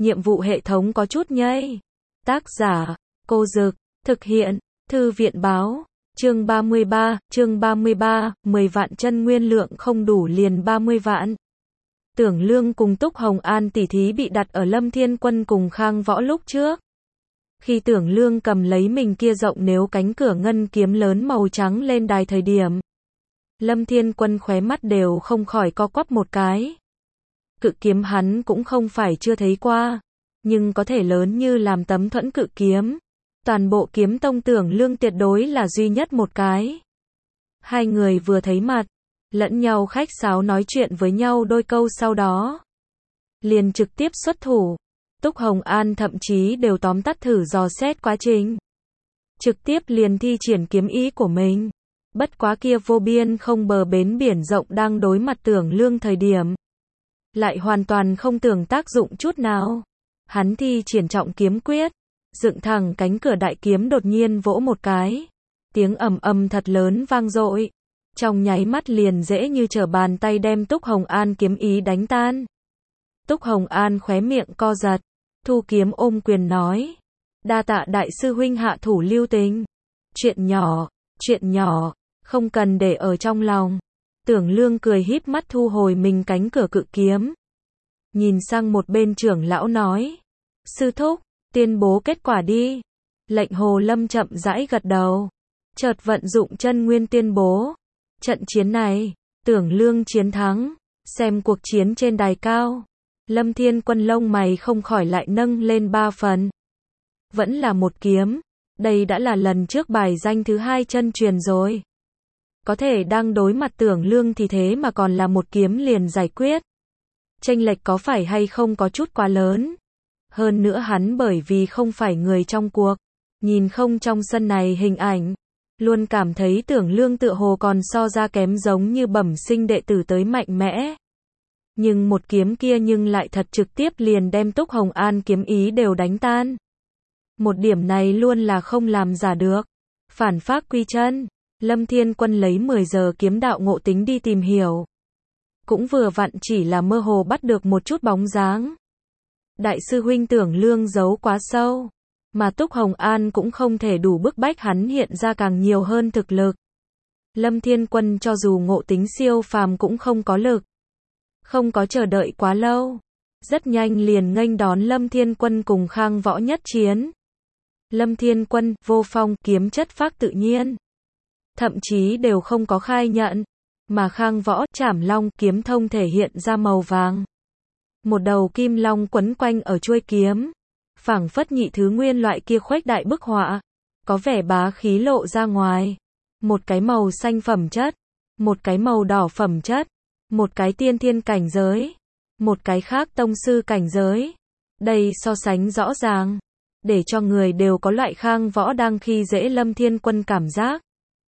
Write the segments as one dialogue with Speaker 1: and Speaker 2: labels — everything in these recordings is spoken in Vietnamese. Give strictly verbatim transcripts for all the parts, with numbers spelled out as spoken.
Speaker 1: nhiệm vụ hệ thống có chút nhây. Tác giả, Cô Dực, thực hiện, Thư viện báo, chương ba mươi ba, chương ba mươi ba, mười vạn chân nguyên lượng không đủ liền ba mươi vạn. Tưởng Lương cùng Túc Hồng An tỷ thí bị đặt ở Lâm Thiên Quân cùng Khang Võ lúc trước. Khi Tưởng Lương cầm lấy mình kia rộng nếu cánh cửa ngân kiếm lớn màu trắng lên đài thời điểm, Lâm Thiên Quân khóe mắt đều không khỏi co quắp một cái. Cự kiếm hắn cũng không phải chưa thấy qua, nhưng có thể lớn như làm tấm thuẫn cự kiếm. Toàn bộ kiếm tông Tưởng Lương tuyệt đối là duy nhất một cái. Hai người vừa thấy mặt, lẫn nhau khách sáo nói chuyện với nhau đôi câu sau đó, liền trực tiếp xuất thủ. Túc Hồng An thậm chí đều tóm tắt thử dò xét quá trình. Trực tiếp liền thi triển kiếm ý của mình. Bất quá kia vô biên không bờ bến biển rộng đang đối mặt Tưởng Lương thời điểm, lại hoàn toàn không tưởng tác dụng chút nào. Hắn thi triển trọng kiếm quyết, dựng thẳng cánh cửa đại kiếm đột nhiên vỗ một cái. Tiếng ầm ầm thật lớn vang dội. Trong nháy mắt liền dễ như trở bàn tay đem Túc Hồng An kiếm ý đánh tan. Túc Hồng An khóe miệng co giật, thu kiếm ôm quyền nói: đa tạ đại sư huynh hạ thủ lưu tình. Chuyện nhỏ, chuyện nhỏ, không cần để ở trong lòng. Tưởng Lương cười híp mắt thu hồi mình cánh cửa cự kiếm. Nhìn sang một bên trưởng lão nói: sư thúc, tuyên bố kết quả đi. Lệnh Hồ Lâm chậm rãi gật đầu, chợt vận dụng chân nguyên tuyên bố. Trận chiến này, Tưởng Lương chiến thắng. Xem cuộc chiến trên đài cao, Lâm Thiên Quân lông mày không khỏi lại nâng lên ba phần. Vẫn là một kiếm, đây đã là lần trước bài danh thứ hai chân truyền rồi. Có thể đang đối mặt Tưởng Lương thì thế mà còn là một kiếm liền giải quyết. Chênh lệch có phải hay không có chút quá lớn. Hơn nữa hắn bởi vì không phải người trong cuộc, nhìn không trong sân này hình ảnh, luôn cảm thấy Tưởng Lương tựa hồ còn so ra kém giống như bẩm sinh đệ tử tới mạnh mẽ. Nhưng một kiếm kia nhưng lại thật trực tiếp liền đem Túc Hồng An kiếm ý đều đánh tan. Một điểm này luôn là không làm giả được. Phản phác quy chân, Lâm Thiên Quân lấy mười giờ kiếm đạo ngộ tính đi tìm hiểu. Cũng vừa vặn chỉ là mơ hồ bắt được một chút bóng dáng. Đại sư huynh Tưởng Lương giấu quá sâu, mà Túc Hồng An cũng không thể đủ bức bách hắn hiện ra càng nhiều hơn thực lực. Lâm Thiên Quân cho dù ngộ tính siêu phàm cũng không có lực. Không có chờ đợi quá lâu, rất nhanh liền nghênh đón Lâm Thiên Quân cùng Khang Võ nhất chiến. Lâm Thiên Quân, vô phong, kiếm chất phác tự nhiên. Thậm chí đều không có khai nhận, mà Khang Võ, Trảm Long, kiếm thông thể hiện ra màu vàng. Một đầu kim long quấn quanh ở chuôi kiếm, phảng phất nhị thứ nguyên loại kia khuếch đại bức họa, có vẻ bá khí lộ ra ngoài. Một cái màu xanh phẩm chất, một cái màu đỏ phẩm chất, một cái tiên thiên cảnh giới, một cái khác tông sư cảnh giới. Đây so sánh rõ ràng, để cho người đều có loại Khang Võ đang khi dễ Lâm Thiên Quân cảm giác.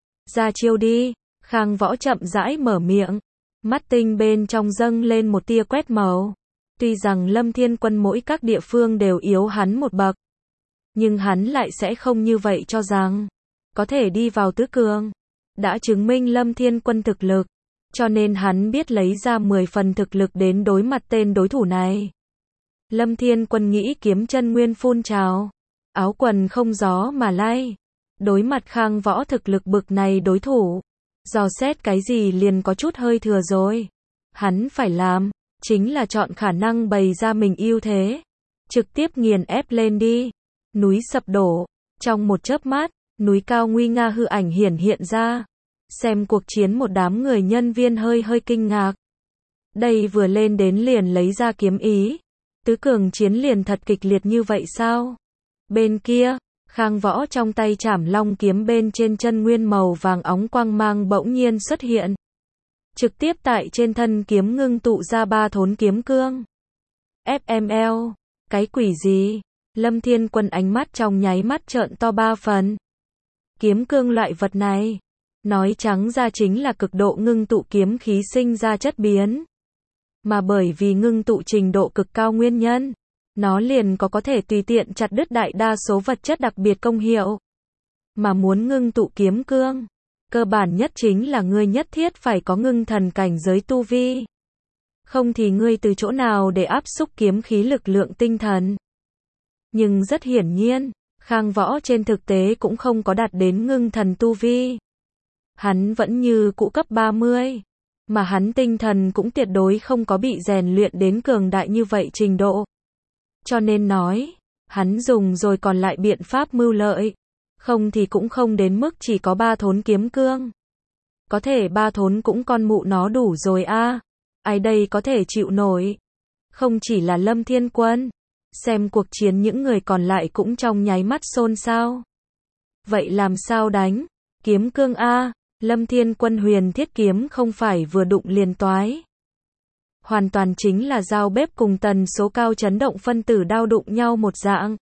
Speaker 1: Ra chiêu đi, Khang Võ chậm rãi mở miệng, mắt tinh bên trong dâng lên một tia quét màu. Tuy rằng Lâm Thiên Quân mỗi các địa phương đều yếu hắn một bậc, nhưng hắn lại sẽ không như vậy cho rằng có thể đi vào tứ cường. Đã chứng minh Lâm Thiên Quân thực lực, cho nên hắn biết lấy ra mười phần thực lực đến đối mặt tên đối thủ này. Lâm Thiên Quân nghĩ kiếm chân nguyên phun trào, áo quần không gió mà lay. Đối mặt Khang Võ thực lực bực này đối thủ, dò xét cái gì liền có chút hơi thừa rồi. Hắn phải làm, chính là chọn khả năng bày ra mình ưu thế, trực tiếp nghiền ép lên đi. Núi sập đổ, trong một chớp mắt, núi cao nguy nga hư ảnh hiển hiện ra. Xem cuộc chiến một đám người nhân viên hơi hơi kinh ngạc. Đây vừa lên đến liền lấy ra kiếm ý. Tứ cường chiến liền thật kịch liệt như vậy sao? Bên kia, Khang Võ trong tay Trảm Long kiếm bên trên chân nguyên màu vàng óng quang mang bỗng nhiên xuất hiện. Trực tiếp tại trên thân kiếm ngưng tụ ra ba thốn kiếm cương. ép em lờ, cái quỷ gì? Lâm Thiên Quân ánh mắt trong nháy mắt trợn to ba phần. Kiếm cương loại vật này, nói trắng ra chính là cực độ ngưng tụ kiếm khí sinh ra chất biến. Mà bởi vì ngưng tụ trình độ cực cao nguyên nhân, nó liền có có thể tùy tiện chặt đứt đại đa số vật chất đặc biệt công hiệu. Mà muốn ngưng tụ kiếm cương, cơ bản nhất chính là ngươi nhất thiết phải có ngưng thần cảnh giới tu vi. Không thì ngươi từ chỗ nào để áp xúc kiếm khí lực lượng tinh thần? Nhưng rất hiển nhiên, Khang Võ trên thực tế cũng không có đạt đến ngưng thần tu vi. Hắn vẫn như cũ cấp ba mươi, mà hắn tinh thần cũng tuyệt đối không có bị rèn luyện đến cường đại như vậy trình độ. Cho nên nói, hắn dùng rồi còn lại biện pháp mưu lợi, không thì cũng không đến mức chỉ có ba thốn kiếm cương. Có thể ba thốn cũng con mụ nó đủ rồi a. À. Ai đây có thể chịu nổi? Không chỉ là Lâm Thiên Quân, xem cuộc chiến những người còn lại cũng trong nháy mắt xôn xao. Vậy làm sao đánh? Kiếm cương a, Lâm Thiên Quân huyền thiết kiếm không phải vừa đụng liền toái. Hoàn toàn chính là dao bếp cùng tần số cao chấn động phân tử đao đụng nhau một dạng.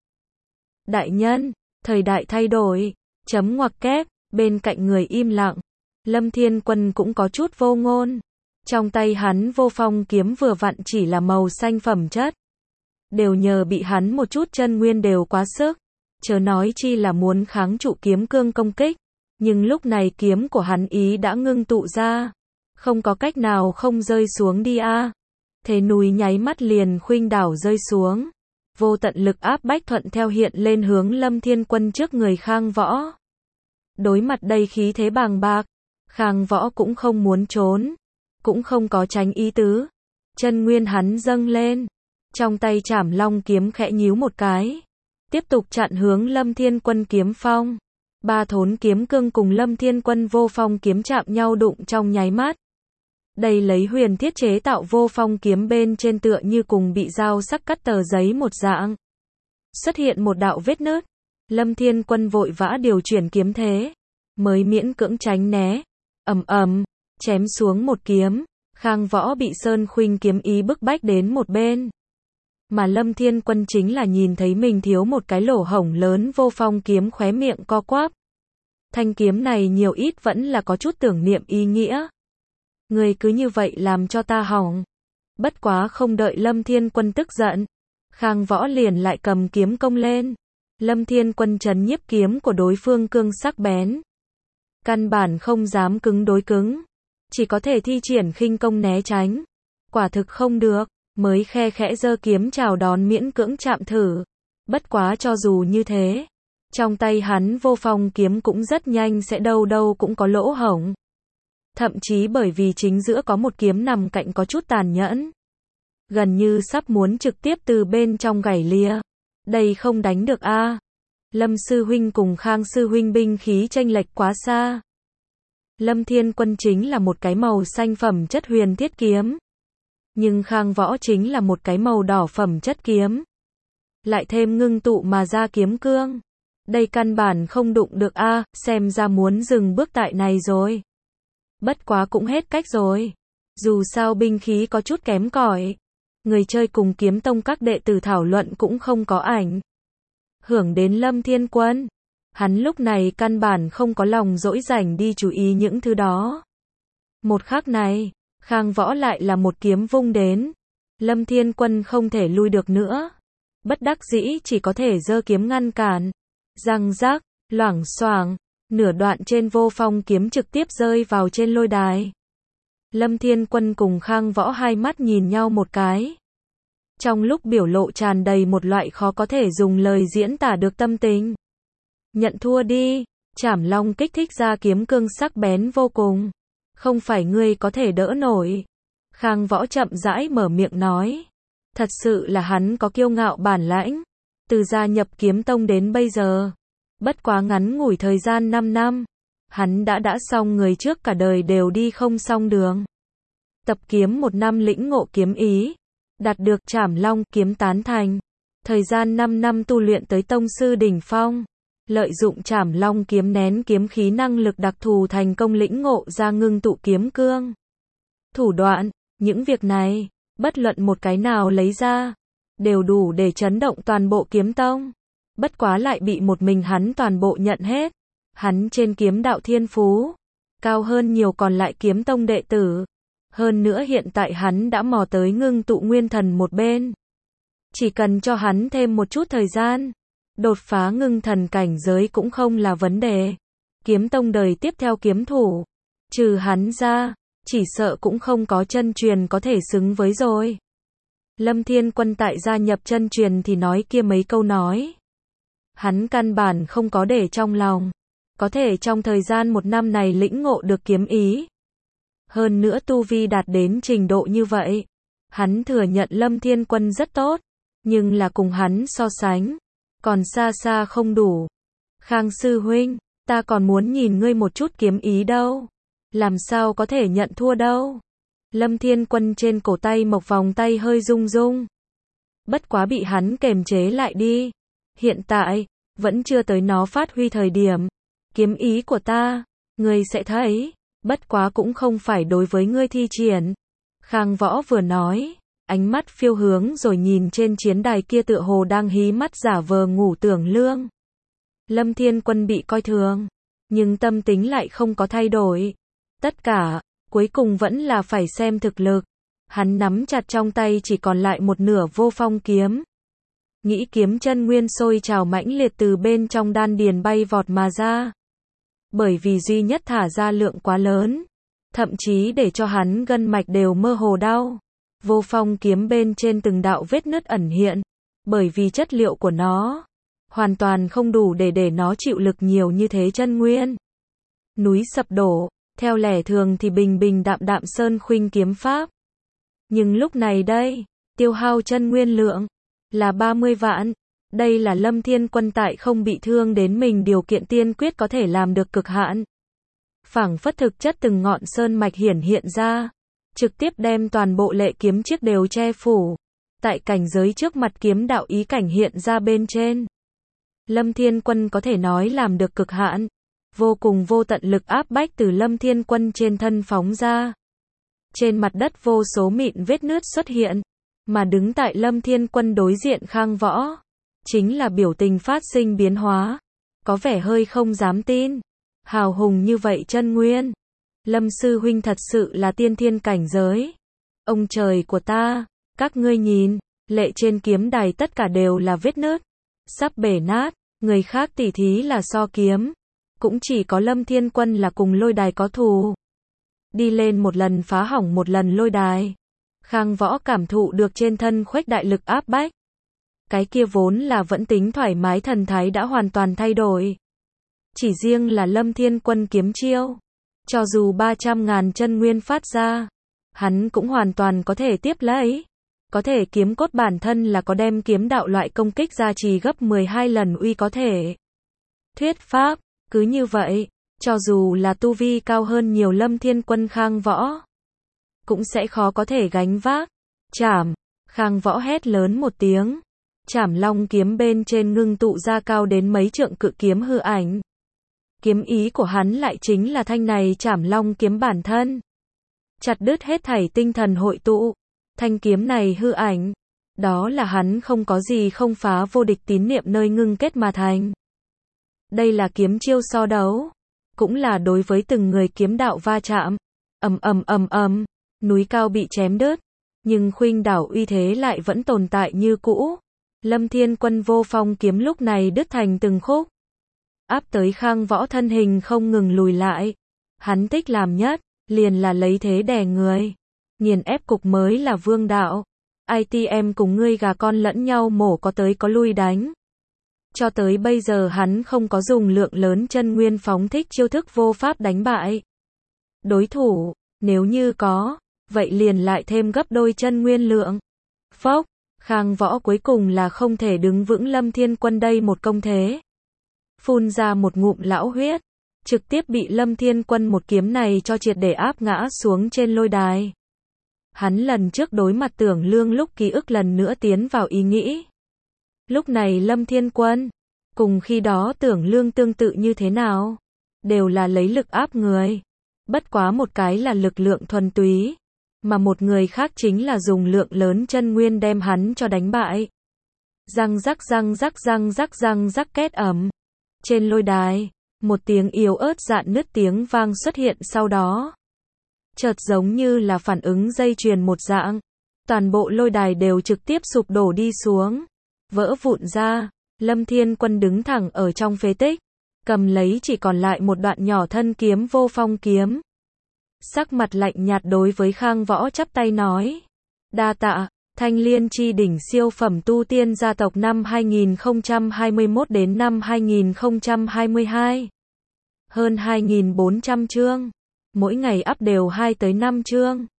Speaker 1: Đại nhân, thời đại thay đổi, chấm ngoặc kép, bên cạnh người im lặng. Lâm Thiên Quân cũng có chút vô ngôn. Trong tay hắn vô phong kiếm vừa vặn chỉ là màu xanh phẩm chất. Đều nhờ bị hắn một chút chân nguyên đều quá sức. Chớ nói chi là muốn kháng trụ kiếm cương công kích. Nhưng lúc này kiếm của hắn ý đã ngưng tụ ra. Không có cách nào không rơi xuống đi a. À. Thế núi nháy mắt liền khuynh đảo rơi xuống. Vô tận lực áp bách thuận theo hiện lên hướng Lâm Thiên Quân trước người Khang Võ. Đối mặt đây khí thế bàng bạc, Khang Võ cũng không muốn trốn, cũng không có tránh ý tứ. Chân nguyên hắn dâng lên, trong tay Trảm Long kiếm khẽ nhíu một cái, tiếp tục chặn hướng Lâm Thiên Quân kiếm phong. Ba thốn kiếm cương cùng Lâm Thiên Quân vô phong kiếm chạm nhau đụng trong nháy mắt. Đây lấy huyền thiết chế tạo vô phong kiếm bên trên tựa như cùng bị dao sắc cắt tờ giấy một dạng. Xuất hiện một đạo vết nứt. Lâm Thiên Quân vội vã điều chuyển kiếm thế, mới miễn cưỡng tránh né. Ầm ầm, chém xuống một kiếm, Khang Võ bị Sơn Khuynh kiếm ý bức bách đến một bên. Mà Lâm Thiên Quân chính là nhìn thấy mình thiếu một cái lỗ hổng lớn, vô phong kiếm khóe miệng co quắp. Thanh kiếm này nhiều ít vẫn là có chút tưởng niệm ý nghĩa. Người cứ như vậy làm cho ta hỏng. Bất quá không đợi Lâm Thiên Quân tức giận, Khang Võ liền lại cầm kiếm công lên. Lâm Thiên Quân trấn nhiếp kiếm của đối phương cương sắc bén. Căn bản không dám cứng đối cứng, chỉ có thể thi triển khinh công né tránh. Quả thực không được, mới khe khẽ giơ kiếm chào đón miễn cưỡng chạm thử. Bất quá cho dù như thế, trong tay hắn vô phong kiếm cũng rất nhanh sẽ đâu đâu cũng có lỗ hổng. Thậm chí bởi vì chính giữa có một kiếm nằm cạnh có chút tàn nhẫn. Gần như sắp muốn trực tiếp từ bên trong gảy lìa. Đây không đánh được a. À. Lâm sư huynh cùng Khang sư huynh binh khí chênh lệch quá xa. Lâm Thiên Quân chính là một cái màu xanh phẩm chất huyền thiết kiếm. Nhưng Khang Võ chính là một cái màu đỏ phẩm chất kiếm. Lại thêm ngưng tụ mà ra kiếm cương. Đây căn bản không đụng được a, à, xem ra muốn dừng bước tại này rồi. Bất quá cũng hết cách rồi. Dù sao binh khí có chút kém cỏi. Người chơi cùng kiếm tông các đệ tử thảo luận cũng không có ảnh hưởng đến Lâm Thiên Quân. Hắn lúc này căn bản không có lòng dỗi rảnh đi chú ý những thứ đó. Một khắc này, Khang Võ lại là một kiếm vung đến. Lâm Thiên Quân không thể lui được nữa. Bất đắc dĩ chỉ có thể giơ kiếm ngăn cản. Răng rác, loảng xoảng, nửa đoạn trên vô phong kiếm trực tiếp rơi vào trên lôi đài. Lâm Thiên Quân cùng Khang Võ hai mắt nhìn nhau một cái. Trong lúc biểu lộ tràn đầy một loại khó có thể dùng lời diễn tả được tâm tình. Nhận thua đi, Trảm Long kích thích ra kiếm cương sắc bén vô cùng. Không phải ngươi có thể đỡ nổi. Khang Võ chậm rãi mở miệng nói. Thật sự là hắn có kiêu ngạo bản lãnh. Từ gia nhập kiếm tông đến bây giờ. Bất quá ngắn ngủi thời gian năm năm. Hắn đã đã xong người trước cả đời đều đi không xong đường. Tập kiếm một năm lĩnh ngộ kiếm ý. Đạt được Trảm Long kiếm tán thành. Thời gian năm năm tu luyện tới tông sư đỉnh phong. Lợi dụng Trảm Long kiếm nén kiếm khí năng lực đặc thù thành công lĩnh ngộ ra ngưng tụ kiếm cương. Thủ đoạn, những việc này, bất luận một cái nào lấy ra, đều đủ để chấn động toàn bộ kiếm tông. Bất quá lại bị một mình hắn toàn bộ nhận hết. Hắn trên kiếm đạo thiên phú, cao hơn nhiều còn lại kiếm tông đệ tử. Hơn nữa hiện tại hắn đã mò tới ngưng tụ nguyên thần một bên. Chỉ cần cho hắn thêm một chút thời gian, đột phá ngưng thần cảnh giới cũng không là vấn đề. Kiếm tông đời tiếp theo kiếm thủ, trừ hắn ra, chỉ sợ cũng không có chân truyền có thể xứng với rồi. Lâm Thiên Quân tại gia nhập chân truyền thì nói kia mấy câu nói. Hắn căn bản không có để trong lòng. Có thể trong thời gian một năm này lĩnh ngộ được kiếm ý. Hơn nữa tu vi đạt đến trình độ như vậy. Hắn thừa nhận Lâm Thiên Quân rất tốt. Nhưng là cùng hắn so sánh. Còn xa xa không đủ. Khang sư huynh, ta còn muốn nhìn ngươi một chút kiếm ý đâu. Làm sao có thể nhận thua đâu. Lâm Thiên Quân trên cổ tay mộc vòng tay hơi rung rung. Bất quá bị hắn kềm chế lại đi. Hiện tại, vẫn chưa tới nó phát huy thời điểm. Kiếm ý của ta, ngươi sẽ thấy. Bất quá cũng không phải đối với ngươi thi triển. Khang Võ vừa nói, ánh mắt phiêu hướng rồi nhìn trên chiến đài kia tựa hồ đang hí mắt giả vờ ngủ tưởng lương. Lâm Thiên Quân bị coi thường, nhưng tâm tính lại không có thay đổi. Tất cả, cuối cùng vẫn là phải xem thực lực. Hắn nắm chặt trong tay chỉ còn lại một nửa vô phong kiếm. Nghĩ kiếm chân nguyên sôi trào mãnh liệt từ bên trong đan điền bay vọt mà ra. Bởi vì duy nhất thả ra lượng quá lớn, thậm chí để cho hắn gân mạch đều mơ hồ đau. Vô phong kiếm bên trên từng đạo vết nứt ẩn hiện, bởi vì chất liệu của nó hoàn toàn không đủ để để nó chịu lực nhiều như thế chân nguyên. Núi sập đổ, theo lẽ thường thì bình bình đạm đạm sơn khuynh kiếm pháp. Nhưng lúc này đây, tiêu hao chân nguyên lượng là ba mươi vạn. Đây là Lâm Thiên Quân tại không bị thương đến mình điều kiện tiên quyết có thể làm được cực hạn. Phảng phất thực chất từng ngọn sơn mạch hiển hiện ra, trực tiếp đem toàn bộ lệ kiếm chiếc đều che phủ. Tại cảnh giới trước mặt kiếm đạo ý cảnh hiện ra bên trên. Lâm Thiên Quân có thể nói làm được cực hạn. Vô cùng vô tận lực áp bách từ Lâm Thiên Quân trên thân phóng ra. Trên mặt đất vô số mịn vết nứt xuất hiện. Mà đứng tại Lâm Thiên Quân đối diện Khang Võ. Chính là biểu tình phát sinh biến hóa. Có vẻ hơi không dám tin. Hào hùng như vậy chân nguyên. Lâm sư huynh thật sự là tiên thiên cảnh giới. Ông trời của ta, các ngươi nhìn, lệ trên kiếm đài tất cả đều là vết nứt. Sắp bể nát, người khác tỉ thí là so kiếm. Cũng chỉ có Lâm Thiên Quân là cùng lôi đài có thù. Đi lên một lần phá hỏng một lần lôi đài. Khang Võ cảm thụ được trên thân khuếch đại lực áp bách. Cái kia vốn là vẫn tính thoải mái thần thái đã hoàn toàn thay đổi. Chỉ riêng là Lâm Thiên Quân kiếm chiêu. Cho dù ba trăm ngàn chân nguyên phát ra, hắn cũng hoàn toàn có thể tiếp lấy. Có thể kiếm cốt bản thân là có đem kiếm đạo loại công kích gia trì gấp mười hai lần uy có thể. Thuyết pháp, cứ như vậy, cho dù là tu vi cao hơn nhiều Lâm Thiên Quân Khang Võ, cũng sẽ khó có thể gánh vác. Chảm, Khang Võ hét lớn một tiếng. Chảm long kiếm bên trên ngưng tụ ra cao đến mấy trượng cự kiếm hư ảnh. Kiếm ý của hắn lại chính là thanh này chảm long kiếm bản thân. Chặt đứt hết thảy tinh thần hội tụ. Thanh kiếm này hư ảnh. Đó là hắn không có gì không phá vô địch tín niệm nơi ngưng kết mà thành. Đây là kiếm chiêu so đấu. Cũng là đối với từng người kiếm đạo va chạm. Ầm ầm ầm ầm, núi cao bị chém đứt. Nhưng khuynh đảo uy thế lại vẫn tồn tại như cũ. Lâm Thiên Quân vô phong kiếm lúc này đứt thành từng khúc. Áp tới Khang Võ thân hình không ngừng lùi lại. Hắn thích làm nhất, liền là lấy thế đè người. Nghiền ép cục mới là vương đạo. i tê em cùng ngươi gà con lẫn nhau mổ có tới có lui đánh. Cho tới bây giờ hắn không có dùng lượng lớn chân nguyên phóng thích chiêu thức vô pháp đánh bại đối thủ. Nếu như có, vậy liền lại thêm gấp đôi chân nguyên lượng. Phốc, Khang Võ cuối cùng là không thể đứng vững Lâm Thiên Quân đây một công thế. Phun ra một ngụm lão huyết, trực tiếp bị Lâm Thiên Quân một kiếm này cho triệt để áp ngã xuống trên lôi đài. Hắn lần trước đối mặt Tưởng Lương lúc ký ức lần nữa tiến vào ý nghĩ. Lúc này Lâm Thiên Quân, cùng khi đó Tưởng Lương tương tự như thế nào? Đều là lấy lực áp người. Bất quá một cái là lực lượng thuần túy, mà một người khác chính là dùng lượng lớn chân nguyên đem hắn cho đánh bại. Răng rắc răng rắc răng rắc răng rắc két ầm. Trên lôi đài, một tiếng yếu ớt rạn nứt tiếng vang xuất hiện sau đó. Chợt giống như là phản ứng dây chuyền một dạng. Toàn bộ lôi đài đều trực tiếp sụp đổ đi xuống. Vỡ vụn ra, Lâm Thiên Quân đứng thẳng ở trong phế tích. Cầm lấy chỉ còn lại một đoạn nhỏ thân kiếm vô phong kiếm. sắc mặt lạnh nhạt đối với Khang Võ chắp tay nói. Đa tạ, Thanh Liên chi đỉnh siêu phẩm tu tiên gia tộc năm hai nghìn không trăm hai mươi mốt đến năm hai nghìn không trăm hai mươi hai. Hơn hai nghìn bốn trăm chương. Mỗi ngày up đều hai tới năm chương.